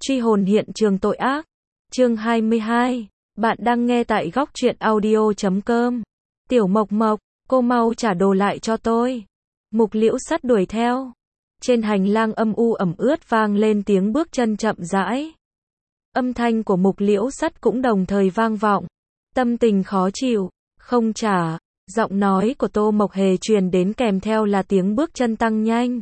Truy hồn hiện trường tội ác. Chương 22. Bạn đang nghe tại góc truyện audio.com. Tiểu Mộc Mộc, cô mau trả đồ lại cho tôi. Mục Liễu Sắt đuổi theo. Trên hành lang âm u ẩm ướt vang lên tiếng bước chân chậm rãi. Âm thanh của Mục Liễu Sắt cũng đồng thời vang vọng. Tâm tình khó chịu, không trả. Giọng nói của Tô Mộc Hề truyền đến kèm theo là tiếng bước chân tăng nhanh.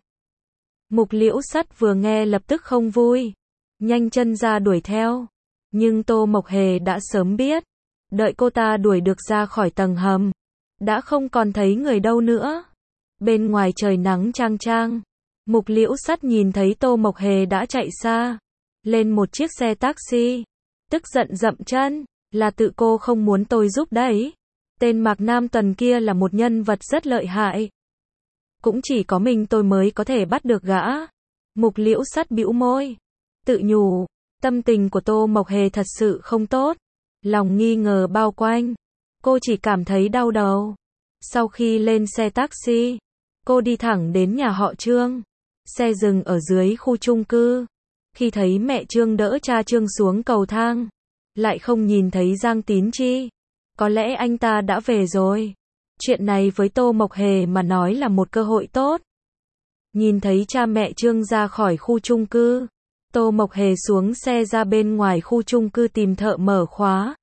Mục Liễu Sắt vừa nghe lập tức không vui, nhanh chân ra đuổi theo. Nhưng Tô Mộc Hề đã sớm biết, đợi cô ta đuổi được ra khỏi tầng hầm, đã không còn thấy người đâu nữa. Bên ngoài trời nắng chang chang, Mục Liễu Sắt nhìn thấy Tô Mộc Hề đã chạy xa, lên một chiếc xe taxi, tức giận dậm chân, là tự cô không muốn tôi giúp đấy. Tên Mạc Nam Tuần kia là một nhân vật rất lợi hại. Cũng chỉ có mình tôi mới có thể bắt được gã. Mục Liễu Sắt bĩu môi, tự nhủ, tâm tình của Tô Mộc Hề thật sự không tốt. Lòng nghi ngờ bao quanh, cô chỉ cảm thấy đau đầu. Sau khi lên xe taxi, cô đi thẳng đến nhà họ Trương. Xe dừng ở dưới khu chung cư. Khi thấy mẹ Trương đỡ cha Trương xuống cầu thang, lại không nhìn thấy Giang Tín Chi. Có lẽ anh ta đã về rồi. Chuyện này với Tô Mộc Hề mà nói là một cơ hội tốt. Nhìn thấy cha mẹ Trương ra khỏi khu chung cư, Tô Mộc Hề xuống xe ra bên ngoài khu chung cư tìm thợ mở khóa.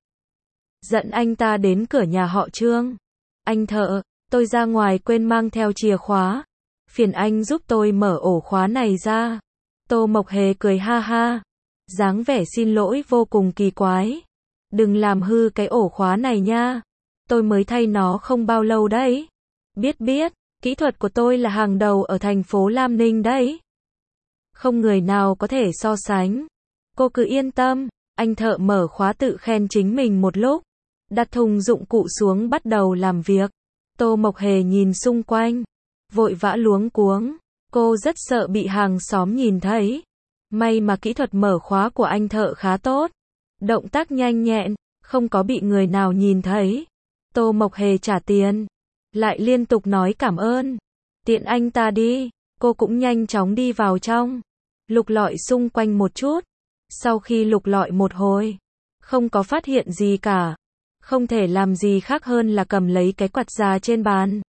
Dẫn anh ta đến cửa nhà họ Trương. Anh thợ, tôi ra ngoài quên mang theo chìa khóa. Phiền anh giúp tôi mở ổ khóa này ra. Tô Mộc Hề cười ha ha. Dáng vẻ xin lỗi vô cùng kỳ quái. Đừng làm hư cái ổ khóa này nha. Tôi mới thay nó không bao lâu đấy. Biết, kỹ thuật của tôi là hàng đầu ở thành phố Lam Ninh đấy. Không người nào có thể so sánh. Cô cứ yên tâm. Anh thợ mở khóa tự khen chính mình một lúc. Đặt thùng dụng cụ xuống bắt đầu làm việc. Tô Mộc Hề nhìn xung quanh, vội vã luống cuống. Cô rất sợ bị hàng xóm nhìn thấy. May mà kỹ thuật mở khóa của anh thợ khá tốt. Động tác nhanh nhẹn, không có bị người nào nhìn thấy. Tô Mộc Hề trả tiền, lại liên tục nói cảm ơn. Tiện anh ta đi, cô cũng nhanh chóng đi vào trong, lục lọi xung quanh một chút. Sau khi lục lọi một hồi, không có phát hiện gì cả. Không thể làm gì khác hơn là cầm lấy cái quạt già trên bàn.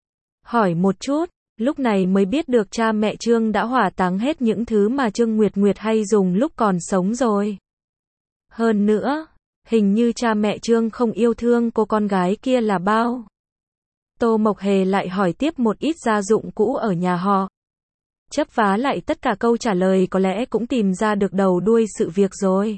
Hỏi một chút, lúc này mới biết được cha mẹ Trương đã hỏa táng hết những thứ mà Trương Nguyệt Nguyệt hay dùng lúc còn sống rồi. Hơn nữa, hình như cha mẹ Trương không yêu thương cô con gái kia là bao. Tô Mộc Hề lại hỏi tiếp một ít gia dụng cũ ở nhà họ. Chấp vá lại tất cả câu trả lời có lẽ cũng tìm ra được đầu đuôi sự việc rồi.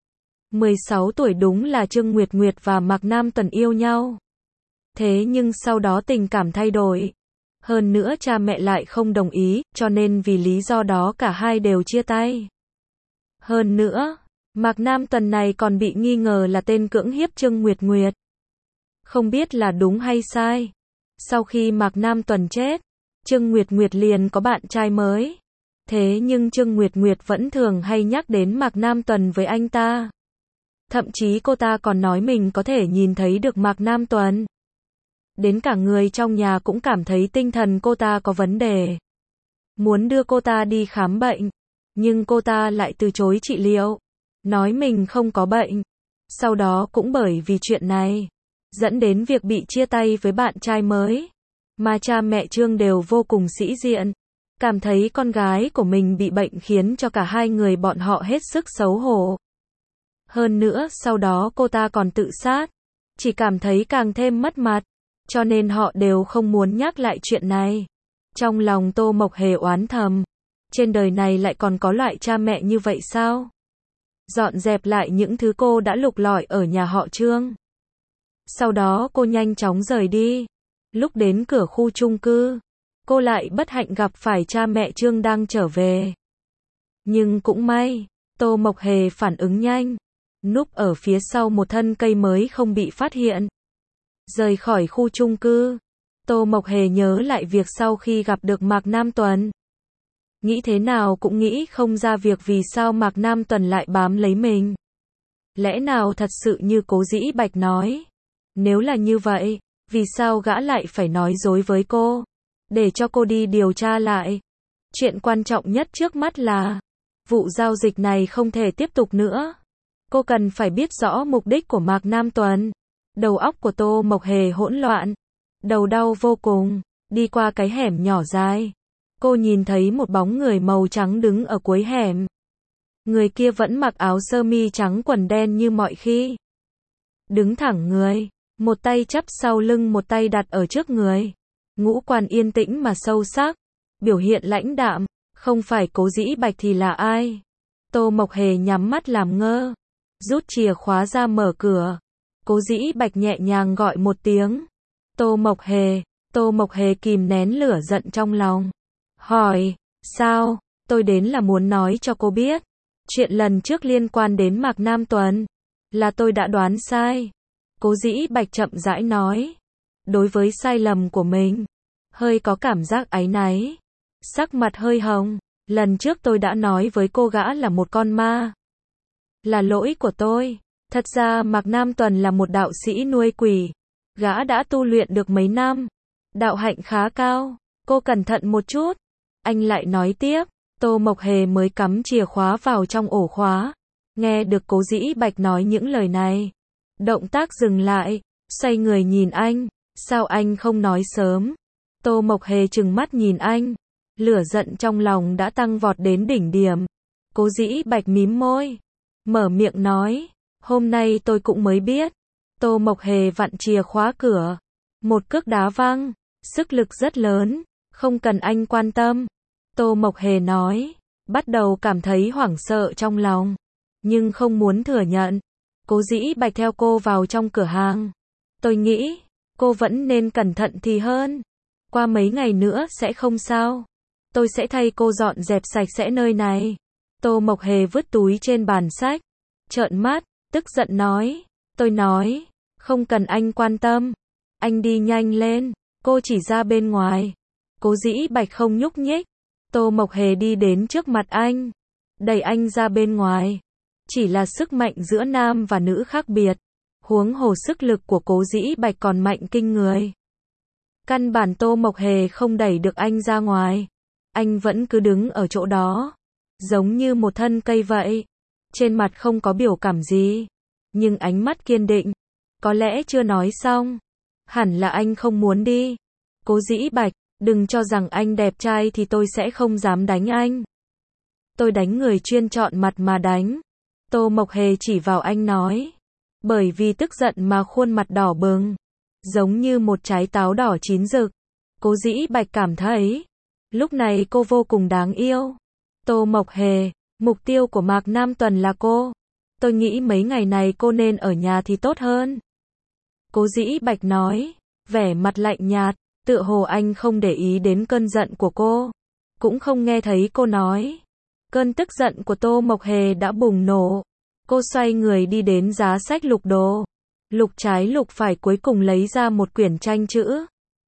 16 tuổi đúng là Trương Nguyệt Nguyệt và Mạc Nam Tuần yêu nhau. Thế nhưng sau đó tình cảm thay đổi. Hơn nữa cha mẹ lại không đồng ý, cho nên vì lý do đó cả hai đều chia tay. Hơn nữa, Mạc Nam Tuần này còn bị nghi ngờ là tên cưỡng hiếp Trương Nguyệt Nguyệt. Không biết là đúng hay sai. Sau khi Mạc Nam Tuần chết, Trương Nguyệt Nguyệt liền có bạn trai mới. Thế nhưng Trương Nguyệt Nguyệt vẫn thường hay nhắc đến Mạc Nam Tuần với anh ta. Thậm chí cô ta còn nói mình có thể nhìn thấy được Mạc Nam Tuần. Đến cả người trong nhà cũng cảm thấy tinh thần cô ta có vấn đề. Muốn đưa cô ta đi khám bệnh, nhưng cô ta lại từ chối trị liệu. Nói mình không có bệnh. Sau đó cũng bởi vì chuyện này, dẫn đến việc bị chia tay với bạn trai mới. Mà cha mẹ Trương đều vô cùng sĩ diện. Cảm thấy con gái của mình bị bệnh khiến cho cả hai người bọn họ hết sức xấu hổ. Hơn nữa sau đó cô ta còn tự sát. Chỉ cảm thấy càng thêm mất mặt. Cho nên họ đều không muốn nhắc lại chuyện này. Trong lòng Tô Mộc Hề oán thầm. Trên đời này lại còn có loại cha mẹ như vậy sao? Dọn dẹp lại những thứ cô đã lục lọi ở nhà họ Trương. Sau đó cô nhanh chóng rời đi. Lúc đến cửa khu chung cư, cô lại bất hạnh gặp phải cha mẹ Trương đang trở về. Nhưng cũng may, Tô Mộc Hề phản ứng nhanh, núp ở phía sau một thân cây mới không bị phát hiện. Rời khỏi khu chung cư, Tô Mộc Hề nhớ lại việc sau khi gặp được Mạc Nam Tuần. Nghĩ thế nào cũng nghĩ không ra việc vì sao Mạc Nam Tuần lại bám lấy mình. Lẽ nào thật sự như Cố Dĩ Bạch nói? Nếu là như vậy, vì sao gã lại phải nói dối với cô? Để cho cô đi điều tra lại. Chuyện quan trọng nhất trước mắt là Vụ giao dịch này không thể tiếp tục nữa. Cô cần phải biết rõ mục đích của Mạc Nam Tuần. Đầu óc của Tô Mộc Hề hỗn loạn. Đầu đau vô cùng. Đi qua cái hẻm nhỏ dài. Cô nhìn thấy một bóng người màu trắng đứng ở cuối hẻm. Người kia vẫn mặc áo sơ mi trắng quần đen như mọi khi. Đứng thẳng người. Một tay chắp sau lưng, một tay đặt ở trước người. Ngũ quan yên tĩnh mà sâu sắc. Biểu hiện lãnh đạm. Không phải Cố Dĩ Bạch thì là ai? Tô Mộc Hề nhắm mắt làm ngơ. Rút chìa khóa ra mở cửa. Cố Dĩ Bạch nhẹ nhàng gọi một tiếng. Tô Mộc Hề. Tô Mộc Hề kìm nén lửa giận trong lòng. Hỏi, sao? Tôi đến là muốn nói cho cô biết. Chuyện lần trước liên quan đến Mạc Nam Tuần. Là tôi đã đoán sai. Cố Dĩ Bạch chậm rãi nói. Đối với sai lầm của mình. Hơi có cảm giác áy náy. Sắc mặt hơi hồng. Lần trước tôi đã nói với cô gã là một con ma. Là lỗi của tôi. Thật ra Mạc Nam Tuần là một đạo sĩ nuôi quỷ. Gã đã tu luyện được mấy năm. Đạo hạnh khá cao. Cô cẩn thận một chút. Anh lại nói tiếp. Tô Mộc Hề mới cắm chìa khóa vào trong ổ khóa. Nghe được Cố Dĩ Bạch nói những lời này. Động tác dừng lại. Xoay người nhìn anh. Sao anh không nói sớm? Tô Mộc Hề trừng mắt nhìn anh. Lửa giận trong lòng đã tăng vọt đến đỉnh điểm. Cố Dĩ Bạch mím môi. Mở miệng nói. Hôm nay tôi cũng mới biết. Tô Mộc Hề vặn chìa khóa cửa. Một cước đá văng. Sức lực rất lớn. Không cần anh quan tâm. Tô Mộc Hề nói. Bắt đầu cảm thấy hoảng sợ trong lòng. Nhưng không muốn thừa nhận. Cố Dĩ Bạch theo cô vào trong cửa hàng. Tôi nghĩ. Cô vẫn nên cẩn thận thì hơn. Qua mấy ngày nữa sẽ không sao. Tôi sẽ thay cô dọn dẹp sạch sẽ nơi này. Tô Mộc Hề vứt túi trên bàn sách. Trợn mắt. Tức giận nói. Tôi nói. Không cần anh quan tâm. Anh đi nhanh lên. Cô chỉ ra bên ngoài. Cố Dĩ Bạch không nhúc nhích. Tô Mộc Hề đi đến trước mặt anh. Đẩy anh ra bên ngoài. Chỉ là sức mạnh giữa nam và nữ khác biệt. Huống hồ sức lực của Cố Dĩ Bạch còn mạnh kinh người. Căn bản Tô Mộc Hề không đẩy được anh ra ngoài. Anh vẫn cứ đứng ở chỗ đó. Giống như một thân cây vậy. Trên mặt không có biểu cảm gì. Nhưng ánh mắt kiên định. Có lẽ chưa nói xong. Hẳn là anh không muốn đi. Cố Dĩ Bạch, đừng cho rằng anh đẹp trai thì tôi sẽ không dám đánh anh. Tôi đánh người chuyên chọn mặt mà đánh. Tô Mộc Hề chỉ vào anh nói. Bởi vì tức giận mà khuôn mặt đỏ bừng. Giống như một trái táo đỏ chín rực. Cố Dĩ Bạch cảm thấy. Lúc này cô vô cùng đáng yêu. Tô Mộc Hề, mục tiêu của Mạc Nam Tuần là cô. Tôi nghĩ mấy ngày này cô nên ở nhà thì tốt hơn. Cố Dĩ Bạch nói. Vẻ mặt lạnh nhạt. Tựa hồ anh không để ý đến cơn giận của cô. Cũng không nghe thấy cô nói. Cơn tức giận của Tô Mộc Hề đã bùng nổ. Cô xoay người đi đến giá sách lục đồ. Lục trái lục phải cuối cùng lấy ra một quyển tranh chữ.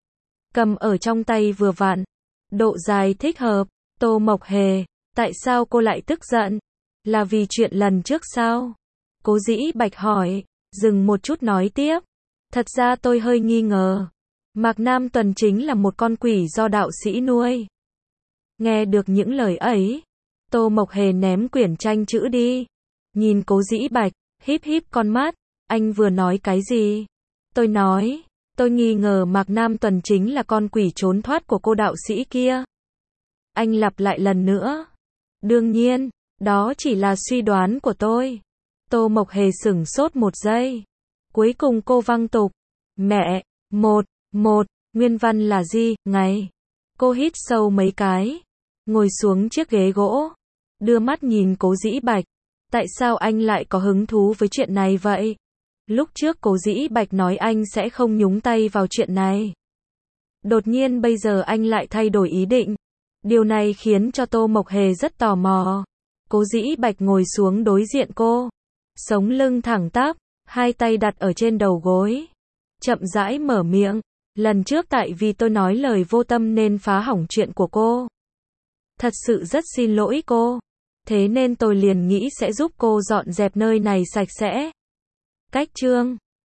Cầm ở trong tay vừa vặn. Độ dài thích hợp. Tô Mộc Hề, tại sao cô lại tức giận? Là vì chuyện lần trước sao? Cố Dĩ Bạch hỏi. Dừng một chút nói tiếp. Thật ra tôi hơi nghi ngờ. Mạc Nam Tuần chính là một con quỷ do đạo sĩ nuôi. Nghe được những lời ấy. Tô Mộc Hề ném quyển tranh chữ đi. Nhìn Cố Dĩ Bạch, híp híp con mắt. Anh vừa nói cái gì? Tôi nói. Tôi nghi ngờ Mạc Nam Tuần chính là con quỷ trốn thoát của cô đạo sĩ kia. Anh lặp lại lần nữa. Đương nhiên, đó chỉ là suy đoán của tôi. Tô Mộc Hề sửng sốt một giây. Cuối cùng cô văng tục. Mẹ, một, nguyên văn là gì, ngày. Cô hít sâu mấy cái. Ngồi xuống chiếc ghế gỗ. Đưa mắt nhìn Cố Dĩ Bạch. Tại sao anh lại có hứng thú với chuyện này vậy? Lúc trước Cố Dĩ Bạch nói anh sẽ không nhúng tay vào chuyện này. Đột nhiên bây giờ anh lại thay đổi ý định. Điều này khiến cho Tô Mộc Hề rất tò mò. Cố Dĩ Bạch ngồi xuống đối diện cô. Sống lưng thẳng tắp, hai tay đặt ở trên đầu gối. Chậm rãi mở miệng. Lần trước tại vì tôi nói lời vô tâm nên phá hỏng chuyện của cô. Thật sự rất xin lỗi cô. Thế nên tôi liền nghĩ sẽ giúp cô dọn dẹp nơi này sạch sẽ. Cách chương